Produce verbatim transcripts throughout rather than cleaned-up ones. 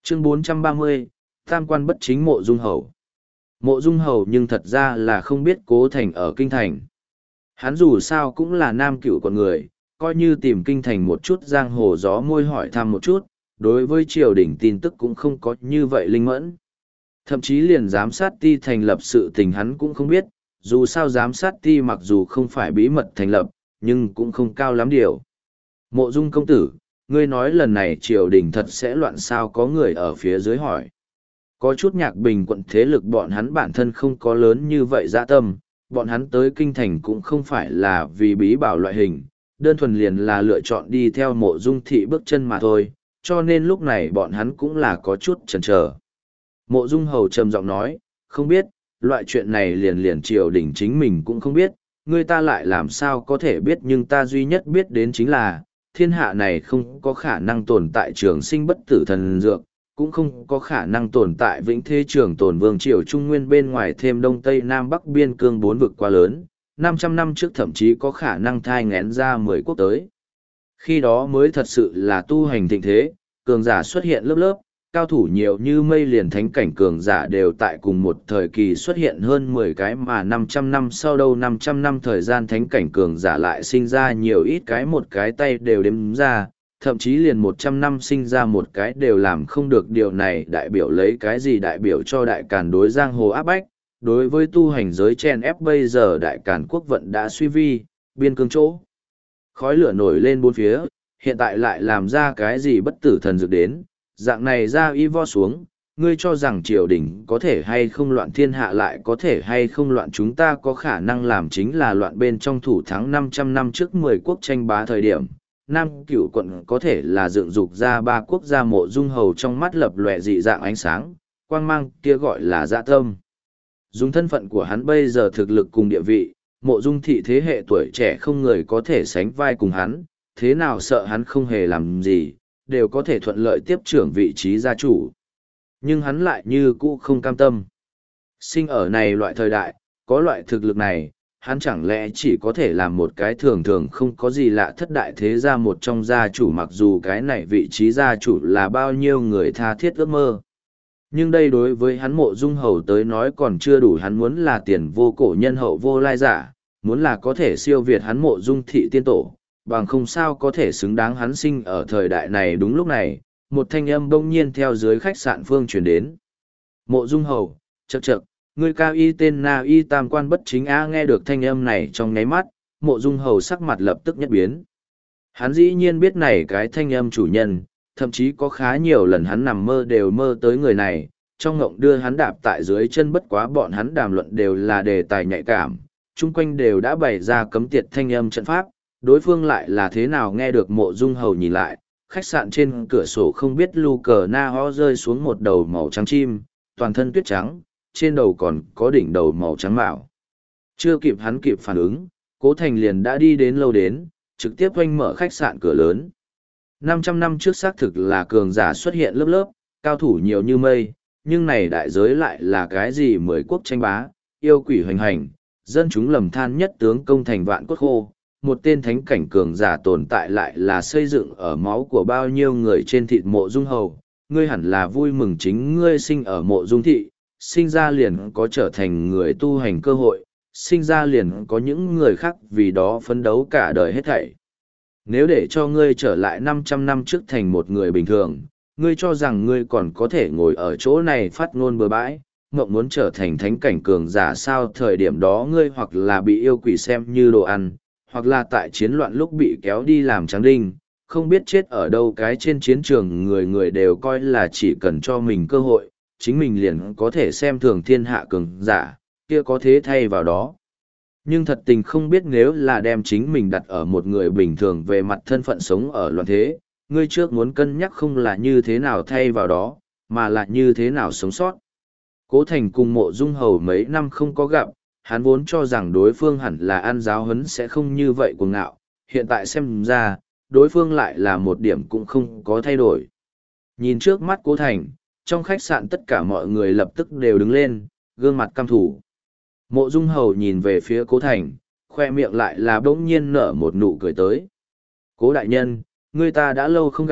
Chương bốn trăm ba mươi, Tam quan bất chính Mộ Dung Hầu. Mộ Dung Hầu nhưng thật ra là không biết Cố Thành ở Kinh Thành. Hắn dù sao cũng là nam cựu con người, coi như tìm Kinh Thành một chút giang hồ gió môi hỏi thăm một chút, đối với triều đình tin tức cũng không có như vậy linh mẫn. Thậm chí liền giám sát ti thành lập sự tình hắn cũng không biết, dù sao giám sát ti mặc dù không phải bí mật thành lập, nhưng cũng không cao lắm điều. Mộ Dung công tử, ngươi nói lần này triều đình thật sẽ loạn sao, có người ở phía dưới hỏi. Có chút Nhạc Bình quận thế lực bọn hắn bản thân không có lớn như vậy dạ tâm, bọn hắn tới kinh thành cũng không phải là vì bí bảo loại hình, đơn thuần liền là lựa chọn đi theo Mộ Dung thị bước chân mà thôi, cho nên lúc này bọn hắn cũng là có chút chần chờ. Mộ Dung Hầu trầm giọng nói, không biết, loại chuyện này liền liền triều đình chính mình cũng không biết, người ta lại làm sao có thể biết, nhưng ta duy nhất biết đến chính là, thiên hạ này không có khả năng tồn tại trường sinh bất tử thần dược, cũng không có khả năng tồn tại vĩnh thế trường tồn vương triều trung nguyên bên ngoài thêm đông tây nam bắc biên cương bốn vực quá lớn, năm trăm năm trước thậm chí có khả năng thai ngén ra mười quốc tới. Khi đó mới thật sự là tu hành thịnh thế, cường giả xuất hiện lớp lớp, cao thủ nhiều như mây, liền thánh cảnh cường giả đều tại cùng một thời kỳ xuất hiện hơn mười cái, mà năm trăm năm sau đâu năm trăm năm thời gian thánh cảnh cường giả lại sinh ra nhiều ít cái, một cái tay đều đếm ra, thậm chí liền một trăm năm sinh ra một cái đều làm không được. Điều này đại biểu lấy cái gì? Đại biểu cho đại càn đối giang hồ áp bách, đối với tu hành giới chen ép. Bây giờ đại càn quốc vận đã suy vi, biên cương chỗ khói lửa nổi lên bốn phía, hiện tại lại làm ra cái gì bất tử thần dược đến, dạng này ra y vo xuống, ngươi cho rằng triều đình có thể hay không loạn, thiên hạ lại có thể hay không loạn, chúng ta có khả năng làm chính là loạn bên trong thủ thắng. Năm trăm năm trước mười quốc tranh bá thời điểm, Nam Cửu quận có thể là dựng dục ra ba quốc gia. Mộ Dung Hầu trong mắt lập lòe dị dạng ánh sáng, quang mang kia gọi là dạ tâm. Dùng thân phận của hắn bây giờ thực lực cùng địa vị, Mộ Dung thị thế hệ tuổi trẻ không người có thể sánh vai cùng hắn, thế nào sợ hắn không hề làm gì, đều có thể thuận lợi tiếp trưởng vị trí gia chủ. Nhưng hắn lại như cũ không cam tâm. Sinh ở này loại thời đại, có loại thực lực này, hắn chẳng lẽ chỉ có thể làm một cái thường thường không có gì lạ thất đại thế gia một trong gia chủ, mặc dù cái này vị trí gia chủ là bao nhiêu người tha thiết ước mơ. Nhưng đây đối với hắn Mộ Dung Hầu tới nói còn chưa đủ, hắn muốn là tiền vô cổ nhân hậu vô lai giả, muốn là có thể siêu việt hắn Mộ Dung thị tiên tổ, bằng không sao có thể xứng đáng hắn sinh ở thời đại này. Đúng lúc này, một thanh âm bỗng nhiên theo dưới khách sạn phương truyền đến. Mộ Dung Hầu, chậc chậc, ngươi cao y tên na y tam quan bất chính a. Nghe được thanh âm này trong nháy mắt, Mộ Dung Hầu sắc mặt lập tức nhất biến. Hắn dĩ nhiên biết này cái thanh âm chủ nhân, thậm chí có khá nhiều lần hắn nằm mơ đều mơ tới người này, trong ngộng đưa hắn đạp tại dưới chân. Bất quá bọn hắn đàm luận đều là đề tài nhạy cảm, chung quanh đều đã bày ra cấm tiệt thanh âm trận pháp, đối phương lại là thế nào nghe được. Mộ Dung Hầu nhìn lại, khách sạn trên cửa sổ không biết lu cờ na ho rơi xuống một đầu màu trắng chim, toàn thân tuyết trắng, trên đầu còn có đỉnh đầu màu trắng mạo. Chưa kịp hắn kịp phản ứng, Cố Thành liền đã đi đến lâu đến, trực tiếp oanh mở khách sạn cửa lớn. năm trăm năm trước xác thực là cường giả xuất hiện lớp lớp, cao thủ nhiều như mây, nhưng này đại giới lại là cái gì? Mười quốc tranh bá, yêu quỷ hoành hành, dân chúng lầm than, nhất tướng công thành vạn cốt khô. Một tên thánh cảnh cường giả tồn tại lại là xây dựng ở máu của bao nhiêu người trên thịt. Mộ Dung Hầu, ngươi hẳn là vui mừng chính ngươi sinh ở Mộ Dung thị, sinh ra liền có trở thành người tu hành cơ hội, sinh ra liền có những người khác vì đó phấn đấu cả đời hết thảy. Nếu để cho ngươi trở lại năm trăm năm trước thành một người bình thường, ngươi cho rằng ngươi còn có thể ngồi ở chỗ này phát ngôn bừa bãi, mộng muốn trở thành thánh cảnh cường giả sao? Thời điểm đó ngươi hoặc là bị yêu quỷ xem như đồ ăn, hoặc là tại chiến loạn lúc bị kéo đi làm tráng đinh, không biết chết ở đâu. Cái trên chiến trường người người đều coi là chỉ cần cho mình cơ hội, chính mình liền có thể xem thường thiên hạ cường giả, kia có thế thay vào đó. Nhưng thật tình không biết, nếu là đem chính mình đặt ở một người bình thường về mặt thân phận sống ở loạn thế, ngươi trước muốn cân nhắc không là như thế nào thay vào đó, mà là như thế nào sống sót. Cố Thành cùng Mộ Dung Hầu mấy năm không có gặp, hắn vốn cho rằng đối phương hẳn là ăn giáo huấn sẽ không như vậy cuồng ngạo, hiện tại xem ra, đối phương lại là một điểm cũng không có thay đổi. Nhìn trước mắt Cố Thành, trong khách sạn tất cả mọi người lập tức đều đứng lên, gương mặt căm thủ. Mộ Dung Hầu nhìn về phía Cố Thành, khoe miệng lại là bỗng nhiên nở một nụ cười tới. Cố đại nhân, người ta đã lâu không gặp,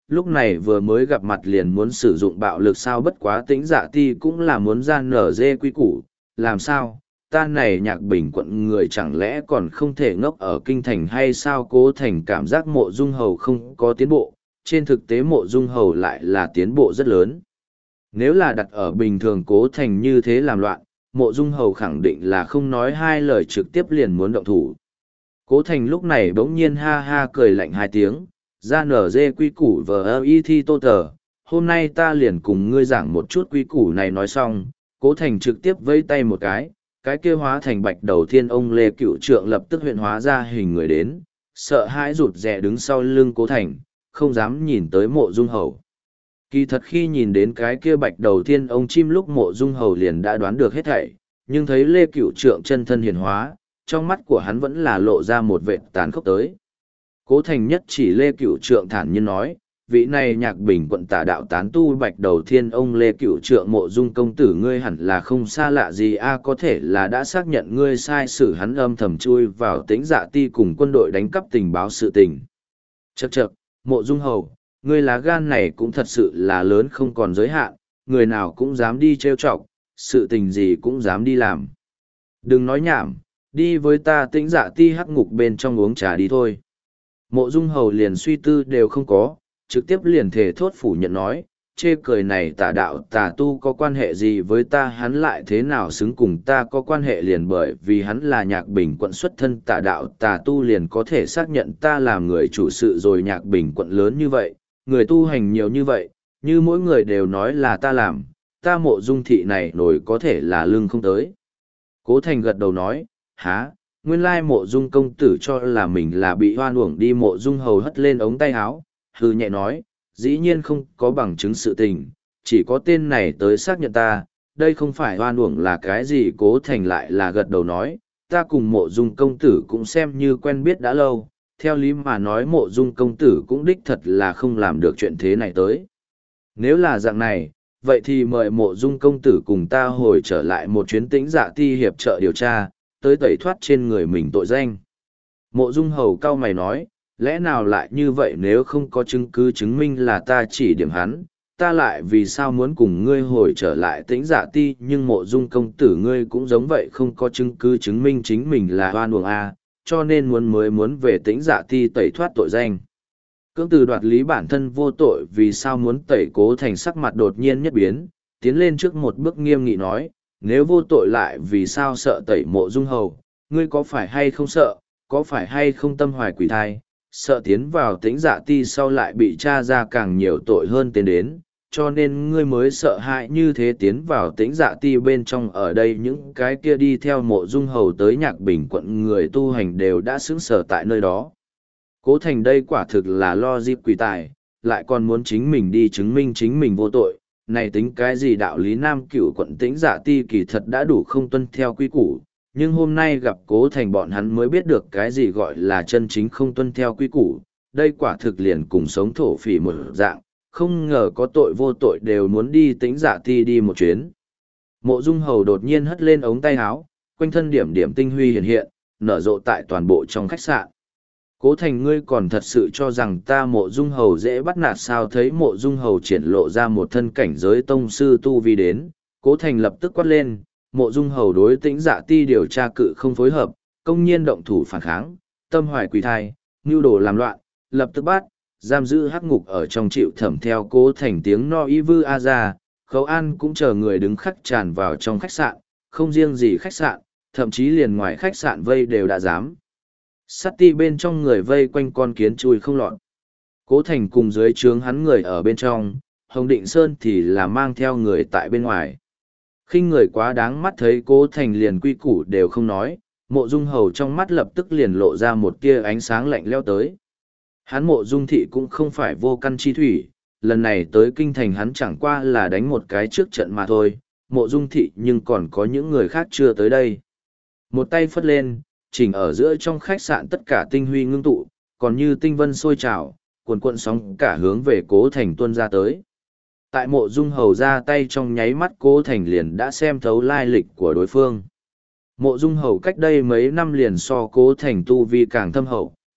lúc này vừa mới gặp mặt liền muốn sử dụng bạo lực sao, bất quá Tĩnh Dạ Ti cũng là muốn ra nở dê quy củ, làm sao, ta này Nhạc Bình quận người chẳng lẽ còn không thể ngốc ở kinh thành hay sao? Cố Thành cảm giác Mộ Dung Hầu không có tiến bộ, trên thực tế Mộ Dung Hầu lại là tiến bộ rất lớn. Nếu là đặt ở bình thường Cố Thành như thế làm loạn, Mộ Dung Hầu khẳng định là không nói hai lời trực tiếp liền muốn động thủ. Cố Thành lúc này bỗng nhiên ha ha cười lạnh hai tiếng, ra nở dê quy củ vờ y thi tô tờ, hôm nay ta liền cùng ngươi giảng một chút quy củ này. Nói xong, Cố Thành trực tiếp vẫy tay một cái, cái kia hóa thành bạch đầu thiên ông Lê Cựu Trượng lập tức huyện hóa ra hình người đến, sợ hãi rụt rè đứng sau lưng Cố Thành, không dám nhìn tới Mộ Dung Hầu. Kỳ thật khi nhìn đến cái kia bạch đầu thiên ông chim lúc Mộ Dung Hầu liền đã đoán được hết thảy, nhưng thấy Lê Cựu Trượng chân thân hiển hóa, trong mắt của hắn vẫn là lộ ra một vệt tàn khốc tới. Cố Thành nhất chỉ Lê Cựu Trượng thản nhiên nói, vị này Nhạc Bình quận tả đạo tán tu bạch đầu thiên ông Lê Cựu Trượng Mộ Dung công tử ngươi hẳn là không xa lạ gì a, có thể là đã xác nhận ngươi sai sử hắn âm thầm chui vào Tĩnh Dạ Ti cùng quân đội đánh cắp tình báo sự tình. Chậc chậc, Mộ Dung Hầu, ngươi lá gan này cũng thật sự là lớn không còn giới hạn, người nào cũng dám đi trêu chọc, sự tình gì cũng dám đi làm. Đừng nói nhảm, đi với ta Tĩnh Dạ Ti hắc ngục bên trong uống trà đi thôi. Mộ Dung Hầu liền suy tư đều không có, trực tiếp liền thể thốt phủ nhận nói, chê cười này tà đạo tà tu có quan hệ gì với ta, hắn lại thế nào xứng cùng ta có quan hệ, liền bởi vì hắn là Nhạc Bình quận xuất thân tà đạo tà tu liền có thể xác nhận ta làm người chủ sự rồi. Nhạc Bình quận lớn như vậy, người tu hành nhiều như vậy, như mỗi người đều nói là ta làm, ta Mộ Dung thị này nổi có thể là lưng không tới. Cố Thành gật đầu nói, há, nguyên lai Mộ Dung công tử cho là mình là bị hoan uổng đi. Mộ Dung Hầu hất lên ống tay áo, hư nhẹ nói, dĩ nhiên không có bằng chứng sự tình, chỉ có tên này tới xác nhận ta, đây không phải hoan uổng là cái gì. Cố Thành lại là gật đầu nói, ta cùng Mộ Dung công tử cũng xem như quen biết đã lâu, theo lý mà nói Mộ Dung công tử cũng đích thật là không làm được chuyện thế này tới. Nếu là dạng này, vậy thì mời Mộ Dung công tử cùng ta hồi trở lại một chuyến Tĩnh Dạ Ti hiệp trợ điều tra, tới tẩy thoát trên người mình tội danh. Mộ Dung Hầu cau mày nói, lẽ nào lại như vậy, nếu không có chứng cứ chứng minh là ta chỉ điểm hắn, ta lại vì sao muốn cùng ngươi hồi trở lại Tĩnh Dạ Ti? Nhưng Mộ Dung công tử ngươi cũng giống vậy, không có chứng cứ chứng minh chính mình là oan uổng a, cho nên muốn mới muốn về Tĩnh Dạ Ti tẩy thoát tội danh. Cưỡng từ đoạt lý bản thân vô tội, vì sao muốn tẩy? Cố Thành sắc mặt đột nhiên nhất biến, tiến lên trước một bước nghiêm nghị nói, nếu vô tội lại vì sao sợ tẩy? Mộ Dung Hầu, ngươi có phải hay không sợ, có phải hay không tâm hoài quỷ thai, sợ tiến vào Tĩnh Dạ Ti sau lại bị tra ra càng nhiều tội hơn tiến đến, cho nên ngươi mới sợ hãi như thế tiến vào Tĩnh Dạ Ti bên trong. Ở đây những cái kia đi theo Mộ Dung Hầu tới Nhạc Bình quận người tu hành đều đã sững sờ tại nơi đó. Cố Thành đây quả thực là lo dịp quỷ tài, lại còn muốn chính mình đi chứng minh chính mình vô tội, này tính cái gì đạo lý? Nam Cửu quận Tĩnh Dạ Ti kỳ thật đã đủ không tuân theo quy củ, nhưng hôm nay gặp Cố Thành bọn hắn mới biết được cái gì gọi là chân chính không tuân theo quy củ, đây quả thực liền cùng sống thổ phỉ một dạng, không ngờ có tội vô tội đều muốn đi Tĩnh Dạ Ti đi một chuyến. Mộ Dung Hầu đột nhiên hất lên ống tay áo, quanh thân điểm điểm tinh huy hiện hiện, nở rộ tại toàn bộ trong khách sạn. Cố Thành ngươi còn thật sự cho rằng ta Mộ Dung Hầu dễ bắt nạt sao? Thấy Mộ Dung Hầu triển lộ ra một thân cảnh giới tông sư tu vi đến, Cố Thành lập tức quát lên, Mộ Dung Hầu đối Tĩnh Dạ Ti điều tra cự không phối hợp, công nhiên động thủ phản kháng, tâm hoài quỷ thai, mưu đồ làm loạn, lập tức bắt, giam giữ hắc ngục ở trong chịu thẩm. Theo Cố Thành tiếng no y vư a ra, Khấu An cũng chờ người đứng khắc tràn vào trong khách sạn, không riêng gì khách sạn, thậm chí liền ngoài khách sạn vây đều đã dám. Sát ti bên trong người vây quanh con kiến chui không lọt. Cố Thành cùng dưới trướng hắn người ở bên trong, Hồng Định Sơn thì là mang theo người tại bên ngoài. Khinh người quá đáng, mắt thấy Cố Thành liền quy củ đều không nói, Mộ Dung Hầu trong mắt lập tức liền lộ ra một tia ánh sáng lạnh lẽo tới. Hắn Mộ Dung thị cũng không phải vô căn chi thủy, lần này tới kinh thành hắn chẳng qua là đánh một cái trước trận mà thôi, Mộ Dung thị nhưng còn có những người khác chưa tới đây. Một tay phất lên, chỉnh ở giữa trong khách sạn tất cả tinh huy ngưng tụ, còn như tinh vân sôi trào, cuồn cuộn sóng cả hướng về Cố Thành tuôn ra tới. Tại Mộ Dung Hầu ra tay trong nháy mắt, Cố Thành liền đã xem thấu lai lịch của đối phương. Mộ Dung Hầu cách đây mấy năm liền so Cố Thành tu vi càng thâm hậu,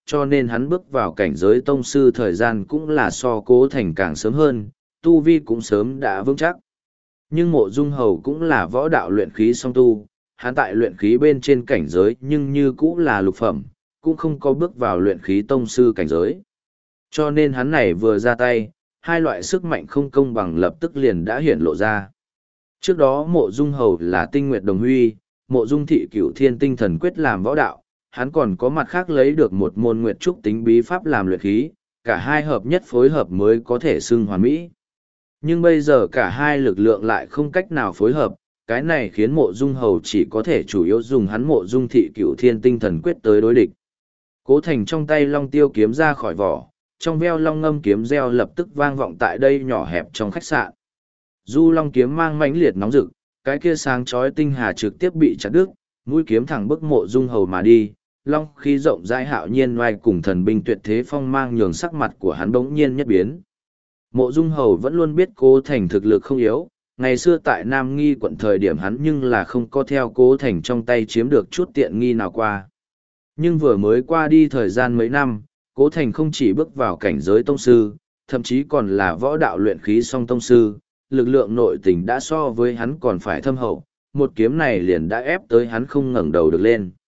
cho nên hắn bước vào cảnh giới tông sư thời gian cũng là so Cố Thành càng sớm hơn, tu vi cũng sớm đã vững chắc. Nhưng Mộ Dung Hầu cũng là võ đạo luyện khí song tu, hắn tại luyện khí bên trên cảnh giới nhưng như cũng là lục phẩm, cũng không có bước vào luyện khí tông sư cảnh giới. Cho nên hắn này vừa ra tay, hai loại sức mạnh không công bằng lập tức liền đã hiển lộ ra. Trước đó Mộ Dung Hầu là tinh nguyệt đồng huy, Mộ Dung thị cửu thiên tinh thần quyết làm võ đạo, hắn còn có mặt khác lấy được một môn nguyệt trúc tính bí pháp làm luyện khí, cả hai hợp nhất phối hợp mới có thể xưng hoàn mỹ. Nhưng bây giờ cả hai lực lượng lại không cách nào phối hợp, cái này khiến Mộ Dung Hầu chỉ có thể chủ yếu dùng hắn Mộ Dung thị cửu thiên tinh thần quyết tới đối địch. Cố Thành trong tay long tiêu kiếm ra khỏi vỏ, trong veo long ngâm kiếm reo lập tức vang vọng tại đây nhỏ hẹp trong khách sạn. Du long kiếm mang mãnh liệt nóng rực, cái kia sáng chói tinh hà trực tiếp bị chặt đứt, mũi kiếm thẳng bức Mộ Dung Hầu mà đi. Long khí rộng rãi hạo nhiên oai cùng thần binh tuyệt thế phong mang nhường sắc mặt của hắn bỗng nhiên nhất biến. Mộ Dung Hầu vẫn luôn biết Cố Thành thực lực không yếu, ngày xưa tại Nam Nghi quận thời điểm hắn nhưng là không có theo Cố Thành trong tay chiếm được chút tiện nghi nào qua. Nhưng vừa mới qua đi thời gian mấy năm, Cố Thành không chỉ bước vào cảnh giới tông sư, thậm chí còn là võ đạo luyện khí song tông sư, lực lượng nội tình đã so với hắn còn phải thâm hậu, một kiếm này liền đã ép tới hắn không ngẩng đầu được lên.